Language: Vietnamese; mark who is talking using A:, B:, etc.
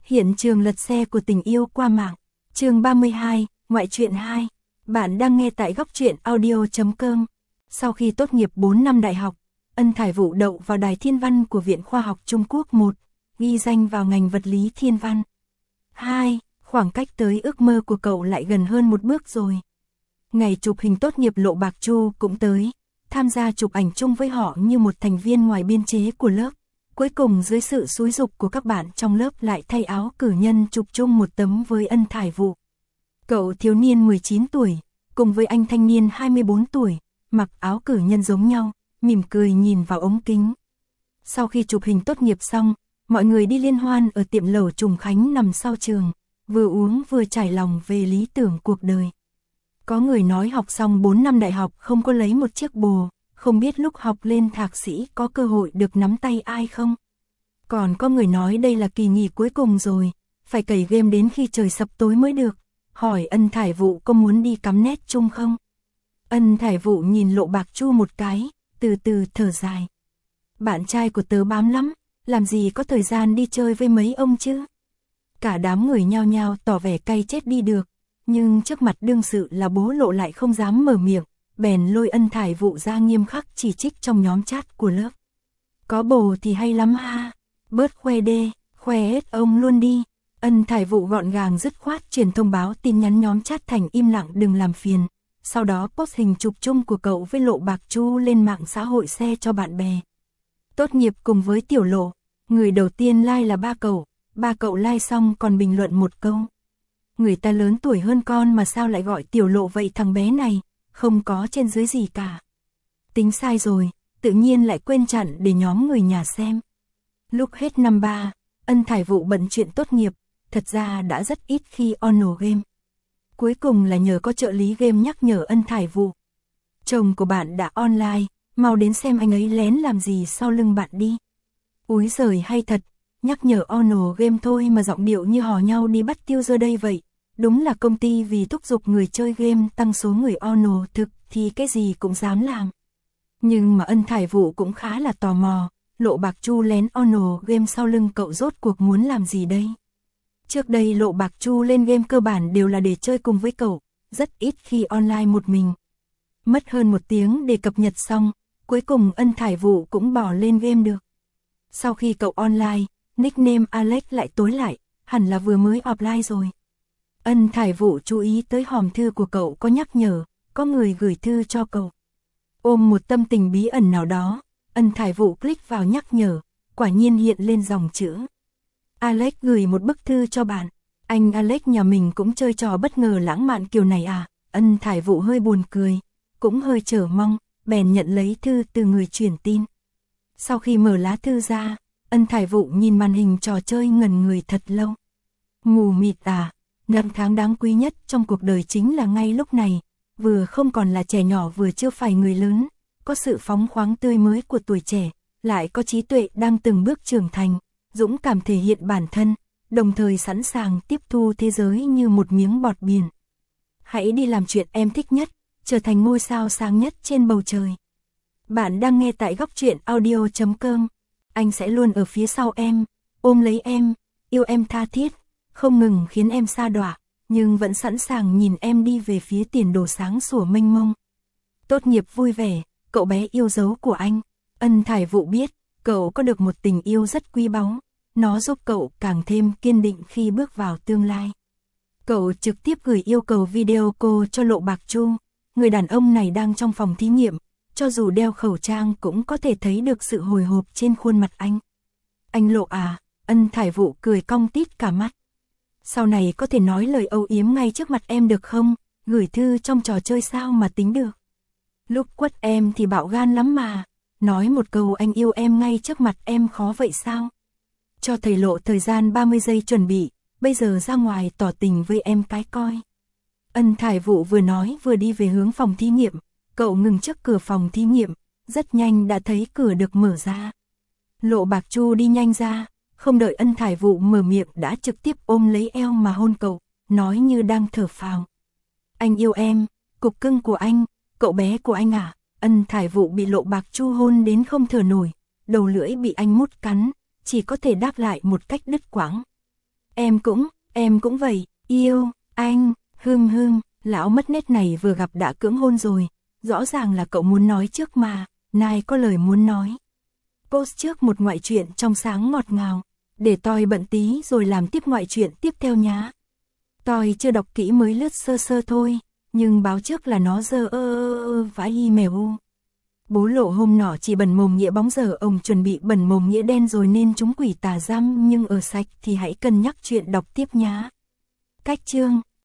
A: Hiện trường lật xe của tình yêu qua mạng. Chương 32, ngoại truyện 2. Bạn đang nghe tại góc truyện audio.com. Sau khi tốt nghiệp 4 năm đại học, Ân Thải Vũ đậu vào Đài Thiên Văn của Viện Khoa học Trung Quốc 1, ghi danh vào ngành vật lý thiên văn. 2. Khoảng cách tới ước mơ của cậu lại gần hơn một bước rồi. Ngày chụp hình tốt nghiệp Lộ Bạc Chu cũng tới, tham gia chụp ảnh chung với họ như một thành viên ngoài biên chế của lớp. Cuối cùng dưới sự xúi giục của các bạn trong lớp lại thay áo cử nhân chụp chung một tấm với Ân Thải Vũ. Cậu thiếu niên 19 tuổi, cùng với anh thanh niên 24 tuổi, mặc áo cử nhân giống nhau, mỉm cười nhìn vào ống kính. Sau khi chụp hình tốt nghiệp xong, mọi người đi liên hoan ở tiệm lẩu Trùng Khánh nằm sau trường, vừa uống vừa trải lòng về lý tưởng cuộc đời. Có người nói học xong 4 năm đại học không có lấy một chiếc bồ, không biết lúc học lên thạc sĩ có cơ hội được nắm tay ai không. Còn có người nói đây là kỳ nghỉ cuối cùng rồi, phải cày game đến khi trời sập tối mới được, hỏi Ân Thải Vũ có muốn đi cắm nét chung không. Ân Thải Vũ nhìn Lộ Bạc Chu một cái, từ từ thở dài. Bạn trai của tớ bám lắm, làm gì có thời gian đi chơi với mấy ông chứ. Cả đám người nhao nhao tỏ vẻ cay chết đi được, nhưng trước mặt đương sự là bố Lộ lại không dám mở miệng, bèn lôi Ân Thải Vũ ra nghiêm khắc chỉ trích trong nhóm chat của lớp. Có bồ thì hay lắm ha, bớt khoe đê, khoe hết ông luôn đi. Ân Thải Vũ gọn gàng dứt khoát truyền thông báo tin nhắn nhóm chat thành im lặng đừng làm phiền, sau đó post hình chụp chung của cậu với Lộ Bạc Chu lên mạng xã hội share cho bạn bè. Tốt nghiệp cùng với Tiểu Lộ, người đầu tiên like là ba cậu like xong còn bình luận một câu. Người ta lớn tuổi hơn con mà sao lại gọi Tiểu Lộ vậy thằng bé này, không có trên dưới gì cả. Tính sai rồi, tự nhiên lại quên chặn để nhóm người nhà xem. Lúc hết năm 3, Ân Thải Vũ bận chuyện tốt nghiệp, thật ra đã rất ít khi honor game. Cuối cùng là nhờ có trợ lý game nhắc nhở Ân Thải Vũ. Chồng của bạn đã online, mau đến xem anh ấy lén làm gì sau lưng bạn đi. Úi giời hay thật, nhắc nhở honor game thôi mà giọng điệu như hò nhau đi bắt tiêu giờ đây vậy. Đúng là công ty vì thúc giục người chơi game tăng số người honor thực thì cái gì cũng dám làm. Nhưng mà Ân Thải Vũ cũng khá là tò mò, Lộ Bạc Chu lén honor game sau lưng cậu rốt cuộc muốn làm gì đây? Trước đây Lộ Bạc Chu lên game cơ bản đều là để chơi cùng với cậu, rất ít khi online một mình. Mất hơn 1 tiếng để cập nhật xong, cuối cùng Ân Thải Vũ cũng bỏ lên game được. Sau khi cậu online, nickname Alex lại tối lại, hẳn là vừa mới offline rồi. Ân Thải Vũ chú ý tới hòm thư của cậu có nhắc nhở, có người gửi thư cho cậu. Ôm một tâm tình bí ẩn nào đó, Ân Thải Vũ click vào nhắc nhở, quả nhiên hiện lên dòng chữ. Alex gửi một bức thư cho bạn. Anh Alex nhà mình cũng chơi trò bất ngờ lãng mạn kiểu này à? Ân Thải Vũ hơi buồn cười, cũng hơi chờ mong, bèn nhận lấy thư từ người chuyển tin. Sau khi mở lá thư ra, Ân Thải Vũ nhìn màn hình trò chơi ngẩn người thật lâu. Mù mịt à? Năm tháng đáng quý nhất trong cuộc đời chính là ngay lúc này, vừa không còn là trẻ nhỏ vừa chưa phải người lớn, có sự phóng khoáng tươi mới của tuổi trẻ, lại có trí tuệ đang từng bước trưởng thành, dũng cảm thể hiện bản thân, đồng thời sẵn sàng tiếp thu thế giới như một miếng bọt biển. Hãy đi làm chuyện em thích nhất, trở thành ngôi sao sáng nhất trên bầu trời. Bạn đang nghe tại góc truyện audio.com. Anh sẽ luôn ở phía sau em, ôm lấy em, yêu em tha thiết, không ngừng khiến em sa đọa, nhưng vẫn sẵn sàng nhìn em đi về phía tiền đồ sáng sủa mênh mông. Tốt nghiệp vui vẻ, cậu bé yêu dấu của anh. Ân Thải Vũ biết, cậu có được một tình yêu rất quý báu, nó giúp cậu càng thêm kiên định khi bước vào tương lai. Cậu trực tiếp gửi yêu cầu video call cho Lộ Bạc Chu, người đàn ông này đang trong phòng thí nghiệm, cho dù đeo khẩu trang cũng có thể thấy được sự hồi hộp trên khuôn mặt anh. Anh Lộ à, Ân Thải Vũ cười cong tít cả mắt. Sau này có thể nói lời âu yếm ngay trước mặt em được không, gửi thư trong trò chơi sao mà tính được. Lúc quất em thì bạo gan lắm mà, nói một câu anh yêu em ngay trước mặt em khó vậy sao? Cho thầy Lộ thời gian 30 giây chuẩn bị, bây giờ ra ngoài tỏ tình với em cái coi. Ân Thải Vũ vừa nói vừa đi về hướng phòng thí nghiệm, cậu ngừng trước cửa phòng thí nghiệm, rất nhanh đã thấy cửa được mở ra. Lộ Bạc Chu đi nhanh ra, không đợi Ân Thải Vũ mở miệng đã trực tiếp ôm lấy eo mà hôn cậu, nói như đang thở phào. Anh yêu em, cục cưng của anh, cậu bé của anh à? Ân Thải Vũ bị Lộ Bạc Chu hôn đến không thở nổi, đầu lưỡi bị anh mút cắn, chỉ có thể đáp lại một cách đứt quãng. Em cũng vậy, yêu, anh, lão mất nét này vừa gặp đã cưỡng hôn rồi, rõ ràng là cậu muốn nói trước mà, nai có lời muốn nói. Post trước một ngoại truyện trong sáng ngọt ngào, để tôi bận tí rồi làm tiếp ngoại truyện tiếp theo nhá. Tôi chưa đọc kỹ mới lướt sơ sơ thôi, nhưng báo trước là nó dơ vãi email. Bố lộ hôm nọ chỉ bẩn mồm nghĩa bóng, giờ ông chuẩn bị bẩn mồm nghĩa đen rồi nên chúng quỷ tà giam, nhưng ở sạch thì hãy cân nhắc chuyện đọc tiếp nhá. Cách chương